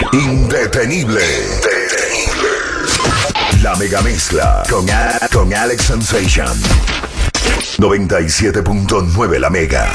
Indetenible. La mega mezcla con Alex Sensation. 97.9 la mega.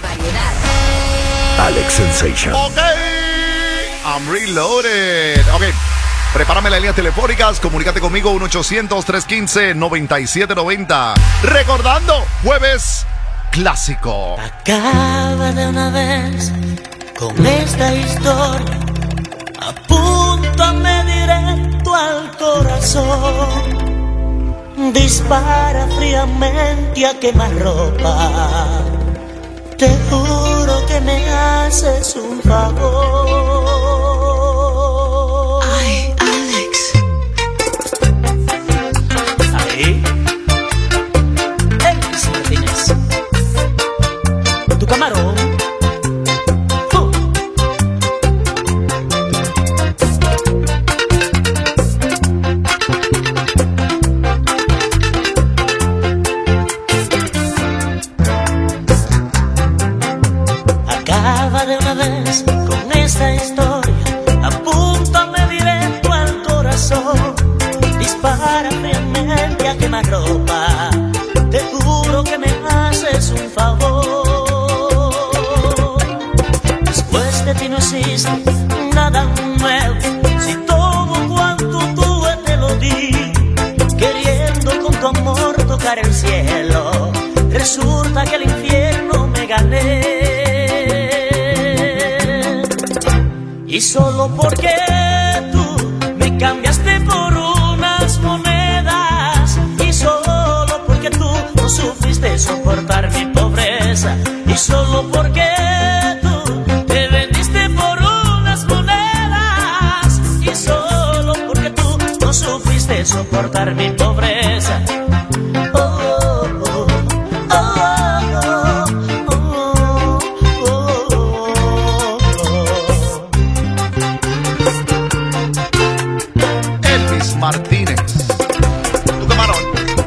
Alex Sensation. Ok, I'm reloaded. Ok, prepárame las líneas telefónicas. Comunícate conmigo 1-800-315-9790. Recordando, jueves clásico. Acaba de una vez con esta historia. Apúntame directo al corazón. Dispara fríamente a quemarropa. Te juro que me haces un favor. Ay, Alex. Ahí. Elvis Martínez. Tu camarón. De una vez con esta historia, apúntame directo al corazón. Dispara fríamente a quemarropa. Te juro que me haces un favor. Después de ti no existe nada nuevo. Si todo cuanto tuve te lo di, queriendo con tu amor tocar el cielo, resulta que el infierno me gané. Y solo porque tú me cambiaste por unas monedas, y solo porque tú no supiste soportar mi pobreza, y solo porque tú te vendiste por unas monedas, y solo porque tú no supiste soportar mi pobreza. Martínez, tu camarón.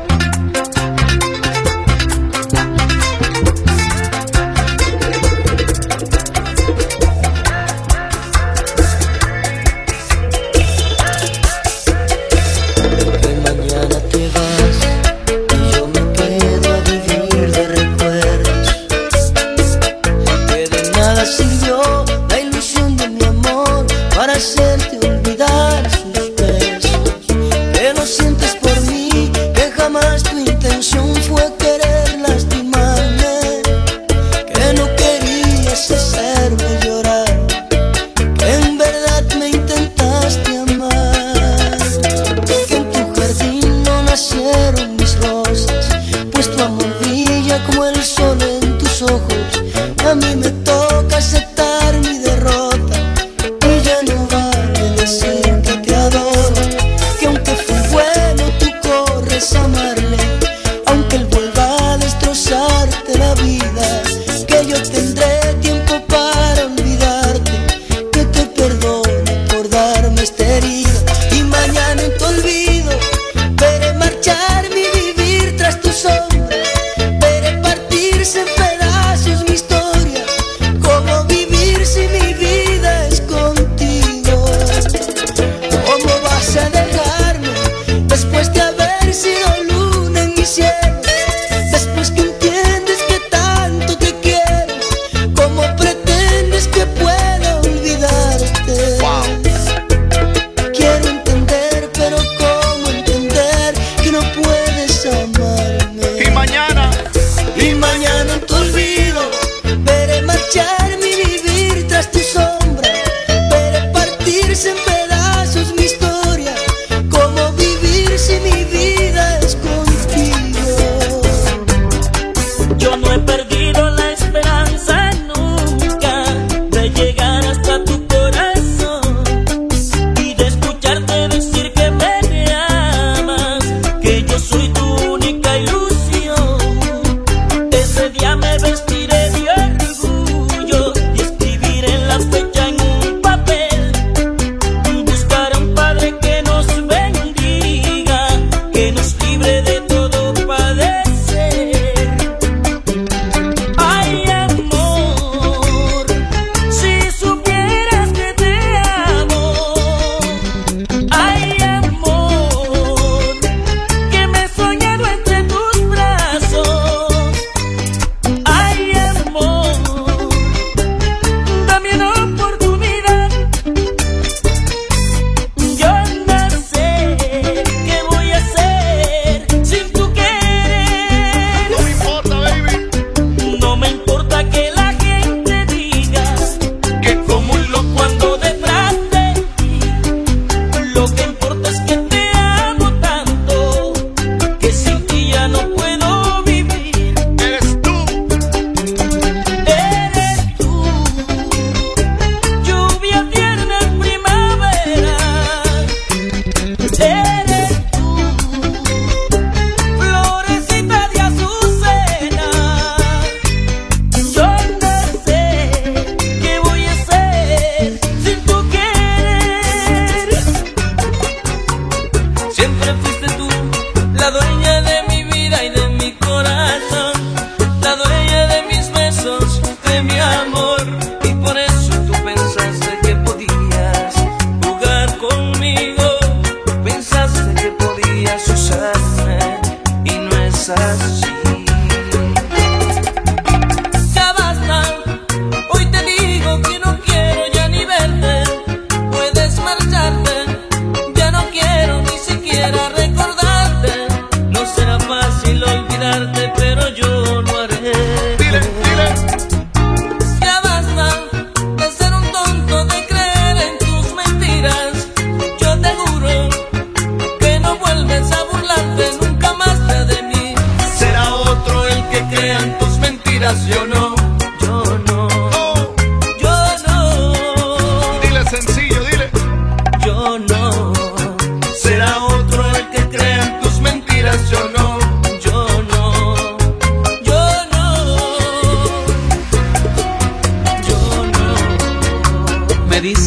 Que mañana te vas y yo me quedo a vivir de recuerdos. Que de nada sirvió la ilusión de mi amor para hacerte olvidar sus besos. Que no sientes por mí, que jamás tu intención fue querer lastimarme. Que no querías hacerme llorar, que en verdad me intentaste amar. Que en tu jardín no nacieron mis rosas, pues tu amor brilla como el sol en tus ojos. A mí me toca aceptar mi derrota y ya no vale de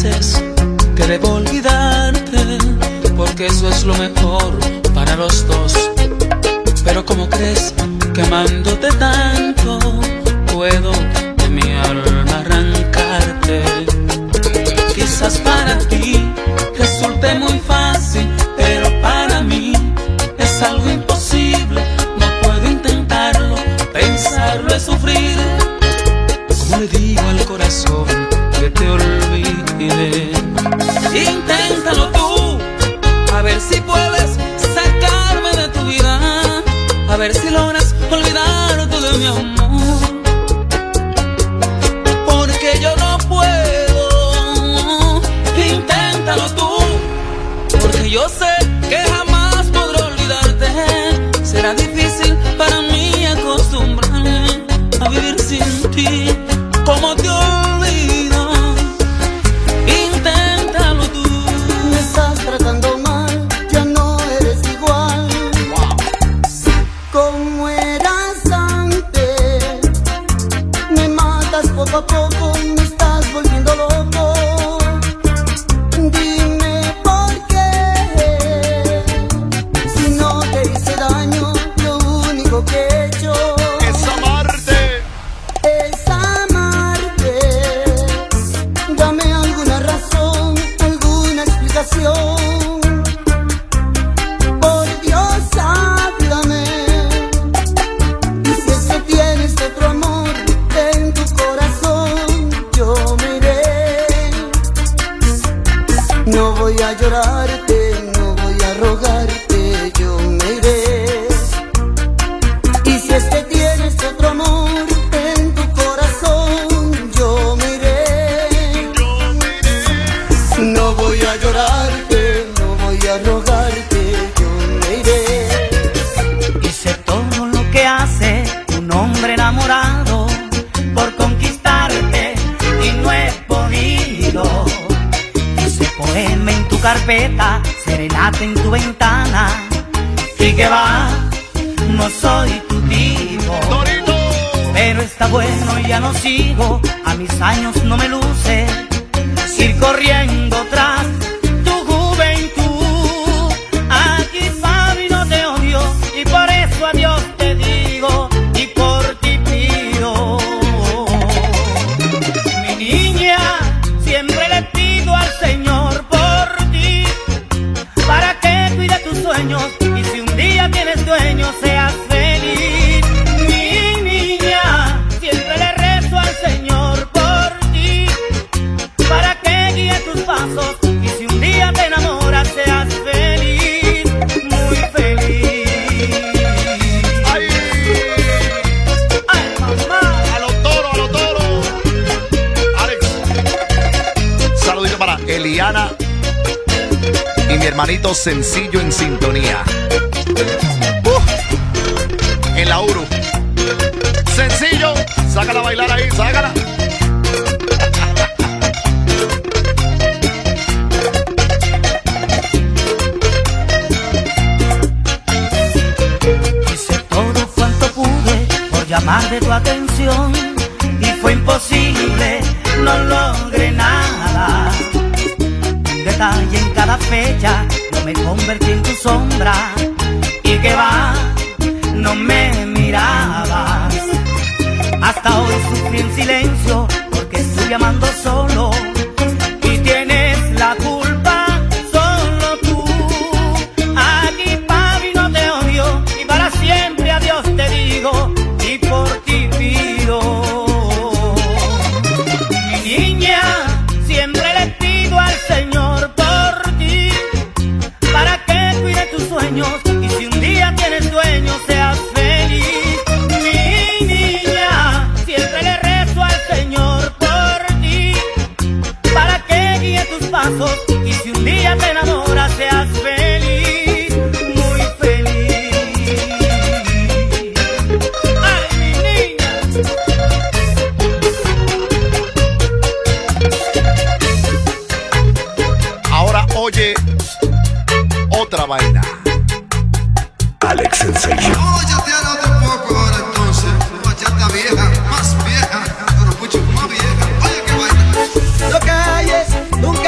dices que debo olvidarte, porque eso es lo mejor para los dos. Pero ¿cómo crees que amándote tanto puedo de mi alma arrancarte? Quizás para ti resulte muy fácil, pero para mí es algo imposible. No puedo intentarlo, pensarlo es sufrir. ¿Cómo le digo al corazón que te olvide? Inténtalo tú, a ver si puedes sacarme de tu vida, a ver si logras olvidarte de mi amor, porque yo no puedo. Inténtalo tú, porque yo sé que jamás podré olvidarte. Será difícil para mí acostumbrarme a vivir sin ti. ¿Cómo te olvido? Inténtalo tú. Me estás tratando mal, ya no eres igual. Wow. Como eras antes, me matas poco a poco, me estás volviendo loco. Dime por qué, si no te hice daño, lo único que he hecho Es amarte. es amarte. Dame alguna razón, alguna explicación. Por Dios, háblame. Y si es que tienes otro amor en tu corazón, yo me iré. No voy a llorarte, no voy a rogarte, yo me iré. Y si es que tienes otro amor en tu corazón, yo me iré. No voy a llorarte, no voy a rogarte, yo me iré. Hice todo lo que hace un hombre enamorado por conquistarte y no he podido. Hice poema en tu carpeta, serenata en tu ventana, y que va, no soy tu tipo. Torito. Pero está bueno y ya no sigo, a mis años no me luce ir corriendo tras tu juventud. Aquí Fabi no te odio y por eso a Dios te digo y por ti pido. Mi niña, siempre le pido al Señor por ti, para que cuide tus sueños y si un día tienes dueño seas feliz. Mi niña, siempre le rezo al Señor por ti, para que guíe tus pasos y si un día te enamoras seas feliz, muy feliz. Ay. Ay, mamá. A los toros, a los toros. Alex. Saludito para Eliana y mi hermanito Sencillo en sintonía. En la Uru. Sencillo, sácala a bailar ahí, sácala. Hice todo cuanto pude por llamar de tu atención y fue imposible, no logré nada. Un detalle en cada fecha, yo me convertí en tu sombra y que va, no me mirabas. Hasta hoy sufrí en silencio porque estoy amando solo y tienes la culpa solo tú. Aquí Papi no te odio y para siempre adiós te digo y por ti pido. Mi niña, siempre le pido al Señor por ti, para que cuide tus sueños y si un día tienes dueño seas feliz. Mi niña, siempre le rezo al Señor por ti, para que guíe tus pasos y si un día te enamoras seas feliz, muy feliz. Ay, mi niña. Ahora oye otra vaina. Alex Sensation. Óyate un poco ahora entonces, bachata vieja, más vieja, pero mucho más vieja. Oye, qué vaina. No calles, nunca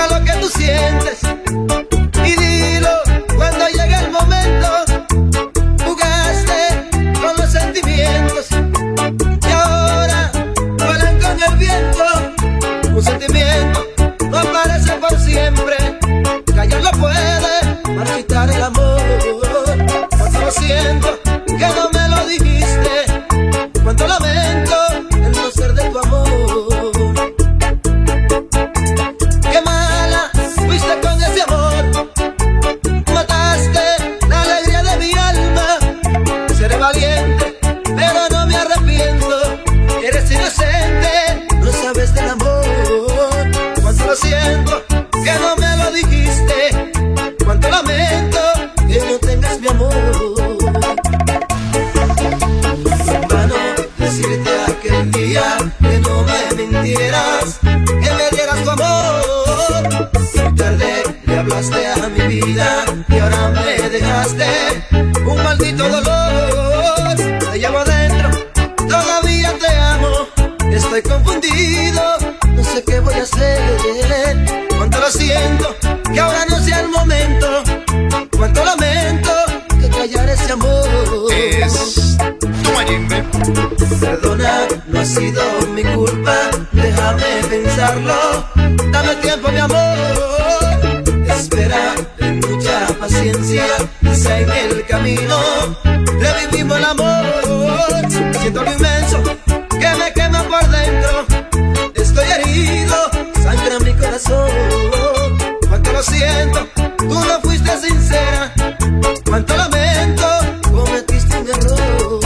mintieras, que me dieras tu amor. Muy tarde le hablaste a mi vida y ahora me dejaste un maldito dolor. Te llevo adentro, todavía te amo. Estoy confundido, no sé qué voy a hacer. Cuánto lo siento, que ahora no sea el momento. Cuánto lamento, que callar ese amor. Es Guayimbe. Perdona, no ha sido mi culpa, déjame pensarlo. Dame tiempo, mi amor. Espera, ten mucha paciencia, quizá en el camino revivimos el amor. Siento lo inmenso que me quema por dentro. Estoy herido, sangra mi corazón. Cuánto lo siento, tú no fuiste sincera. Cuánto lamento, cometiste un error.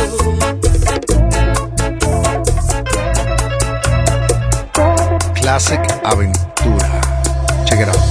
Classic Aventura. Check it out.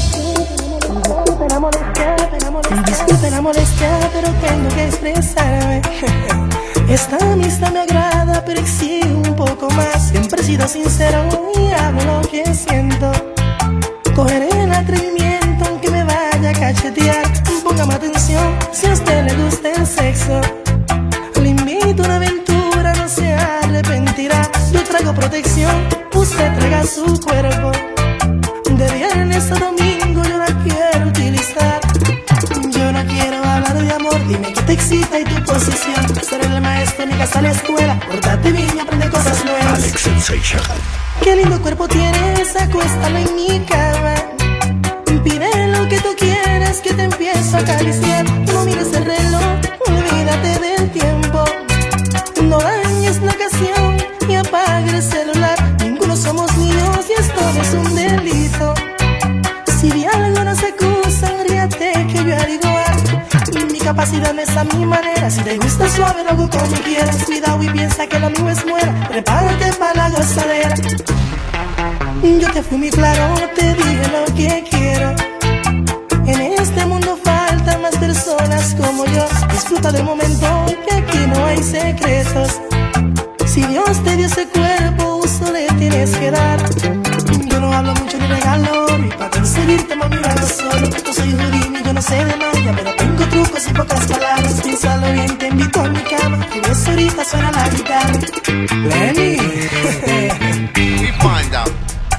Disculpe la molestia, pero tengo que expresarme. Esta amistad me agrada, pero exige un poco más. Siempre he sido sincero y hablo lo que siento. Cogeré el atrevimiento aunque me vaya a cachetear. Póngame atención si a usted le gusta el sexo. Le invito a una aventura, no se arrepentirá. Yo traigo protección, usted traiga su cuerpo. De viernes a domingo yo la quiero utilizar. Yo no quiero hablar de amor, dime qué te excita y tu posición. Ser el maestro ni casa a la escuela, pórtate bien y aprende cosas nuevas. Alex Sensation. Qué lindo cuerpo tienes, acuéstalo en mi cama. Pide lo que tú quieras, que te empiezo a acariciar. No mires el reloj, olvídate del tiempo. No dañes la ocasión y apaga el celular. Ninguno somos niños y esto no es un delito. Si de algo nos acusan, ríate que yo haré igual. Mi capacidad no es a mi manera. Si te gusta suave, lo hago como quieras. Cuidado y piensa que lo mío es muera. Prepárate para la gozadera. Yo te fui muy claro, te dije lo que quiero. En este mundo faltan más personas como yo. Disfruta del momento, que aquí no hay secretos. Si Dios te dio ese cuerpo, uso le tienes que dar. Yo no hablo mucho ni regalo, y para conseguirte mami lo hago solo. Yo soy judío y yo no sé de magia, pero tengo trucos y pocas palabras. Piénsalo bien, te invito a mi cama, y ves ahorita suena la guitarra. Lenny. We find out.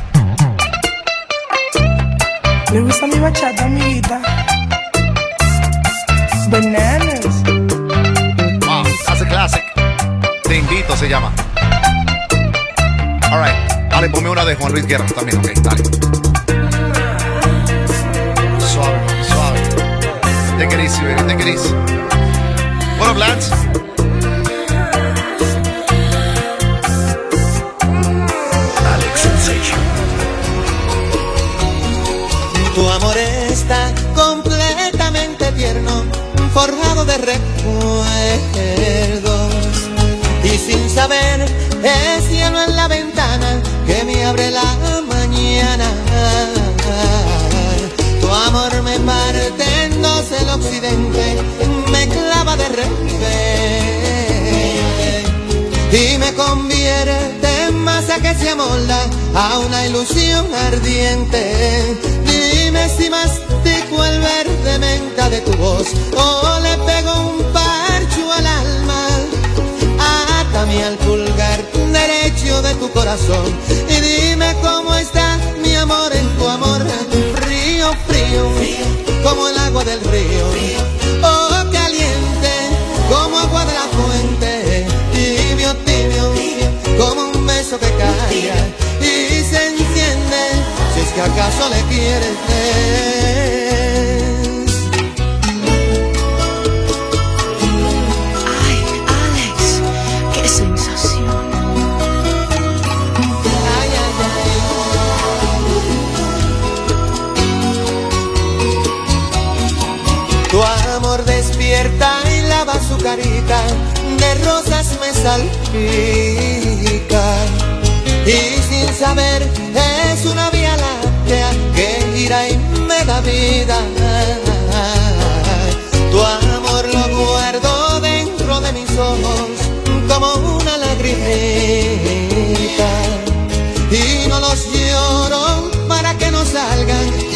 Le gusta mi bachata, amiguita. Bananas. Wow, that's a classic. Te invito, se llama. Alright, dale, ponme una de Juan Luis Guerra también, ok, dale. Suave, suave. Take it easy, baby, take it easy. What up, Lance? Alex Sensation. Tu amor está completamente tierno, forjado de recuerdos. Y sin saber, es cielo en la ventana que me abre la mañana. Tu amor me parte en dos el occidente, me clava de repente y me convierte en masa que se amolda a una ilusión ardiente. Dime si mastico el verde menta de tu voz o le pego un parcho al alma. Atame al pulgar derecho de tu corazón y dime cómo está mi amor en tu amor. Frío, frío, como el agua del río, oh caliente, como agua de la fuente. Tibio, tibio, como un beso que cae y se enciende, si es que acaso le quieres. Ay, Alex, qué sensación. Ay, ay, ay. Tu amor despierta y lava su carita, de rosas me salpica. Y sin saber es una vía láctea que gira y me da vida. Tu amor lo guardo dentro de mis ojos como una lagrimita.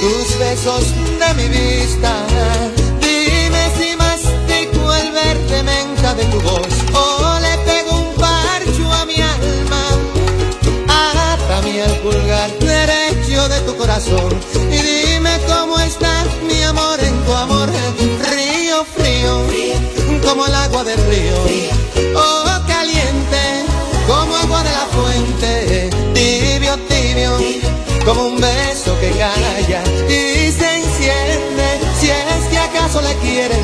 tus besos de mi vista. Dime si mastico el verde menta de tu voz o le pego un parcho a mi alma. Atame al pulgar derecho de tu corazón y dime cómo está mi amor en tu amor. Frío, frío, como el agua del río, oh caliente, como agua de la fuente. Tibio, tibio, como un beso que calla y se enciende, si es que acaso le quieres.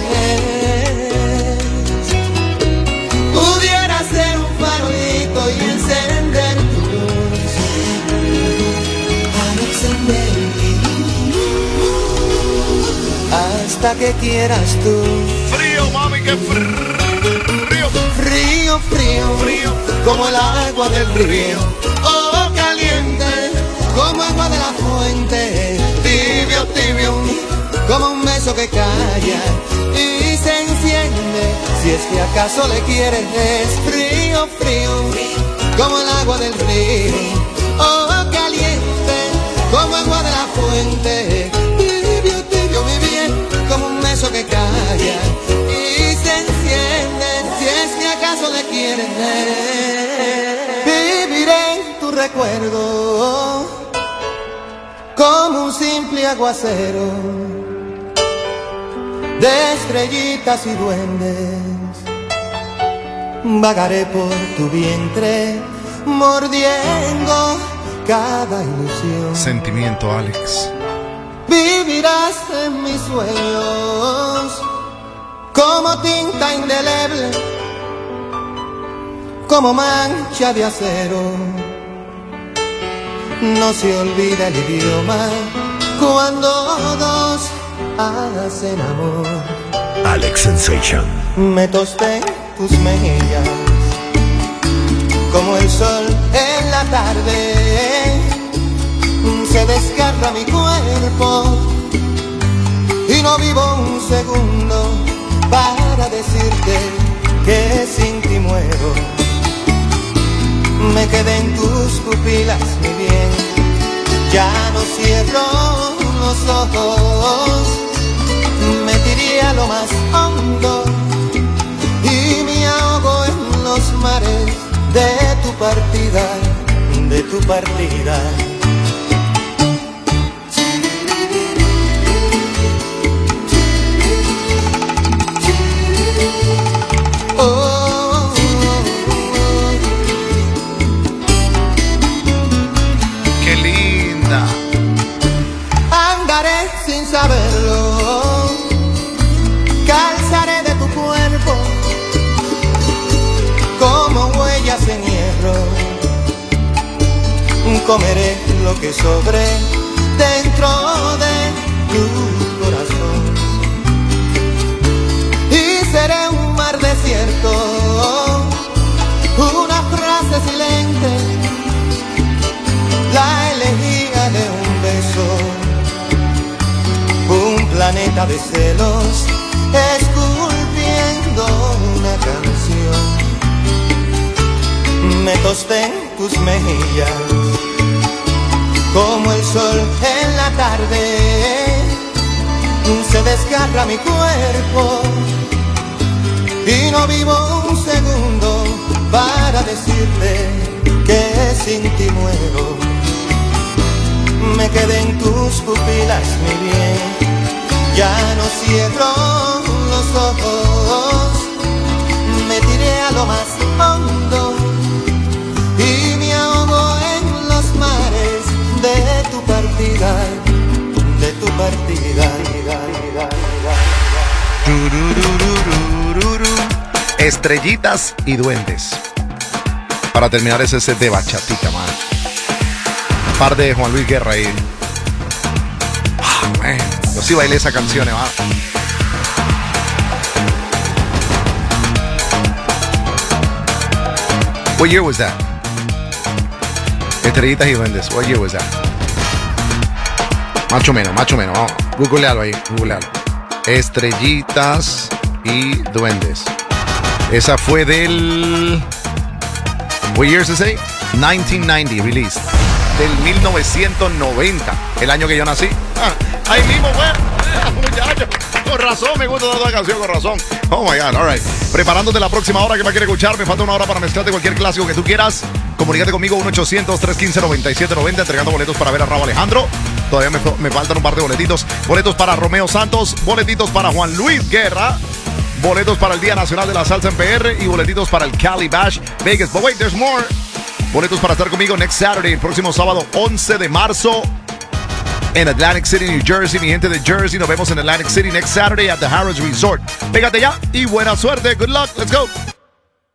Pudiera ser un farolito y encender tu luz, hasta que quieras tú. Frío, mami, que frío. Frío, frío, frío, como el agua del río, oh caliente, como agua de la fuente. Tibio, tibio, como un beso que calla y se enciende, si es que acaso le quieres. Frío, frío, como el agua del río, oh caliente, como agua de la fuente. Tibio, tibio, mi bien, como un beso que calla y se enciende, si es que acaso le quieres. Viviré en tu recuerdo como un simple aguacero de estrellitas y duendes. Vagaré por tu vientre mordiendo cada ilusión. Sentimiento, Alex. Vivirás en mis sueños como tinta indeleble, como mancha de acero. No se olvida el idioma cuando dos hacen amor. Alex Sensation. Me tosté tus mejillas como el sol en la tarde. Se desgarra mi cuerpo y no vivo un segundo para decirte que sin ti muero. Me quedé en tus pupilas, mi bien, ya no cierro los ojos. Me tiré a lo más hondo y me ahogo en los mares de tu partida, de tu partida. Sin saberlo, calzaré de tu cuerpo como huellas en hierro. Comeré lo que sobre dentro de tu corazón y seré un mar desierto, una frase silente, la elegía de un beso. Un planeta de celos esculpiendo una canción. Me tosté en tus mejillas como el sol en la tarde. Se desgarra mi cuerpo y no vivo un segundo para decirte que sin ti muero. Me quedé en tus pupilas, mi bien, ya no cierro los ojos. Me tiré a lo más hondo y me ahogo en los mares de tu partida, de tu partida. Estrellitas y duendes. Para terminar ese set de bachatica, man. Par de Juan Luis Guerra ahí. Man. Yo sí bailé esa canción, man. What year was that? Estrellitas y duendes. What year was that? Macho menos. Vamos, googlealo ahí, googlealo. Estrellitas y duendes. Esa fue del... What year does it say? 1990 released. del 1990, el año que yo nací. Ahí mismo, güey. Muchacho, con razón me gusta toda la canción, con razón. Oh my God, all right. Preparándote la próxima hora que me quiere escuchar. Me falta una hora para mezclarte cualquier clásico que tú quieras. Comunícate conmigo 1-800-315-9790, entregando boletos para ver a Rauw Alejandro. Todavía me faltan un par de boletitos. Boletos para Romeo Santos, boletitos para Juan Luis Guerra, boletos para el Día Nacional de la Salsa en PR y boletitos para el Cali Bash Vegas. But wait, there's more. Boletos para estar conmigo next Saturday, el próximo sábado 11 de marzo en Atlantic City, New Jersey. Mi gente de Jersey, nos vemos en Atlantic City next Saturday at the Harrah's Resort. Pégate ya y buena suerte. Good luck. Let's go.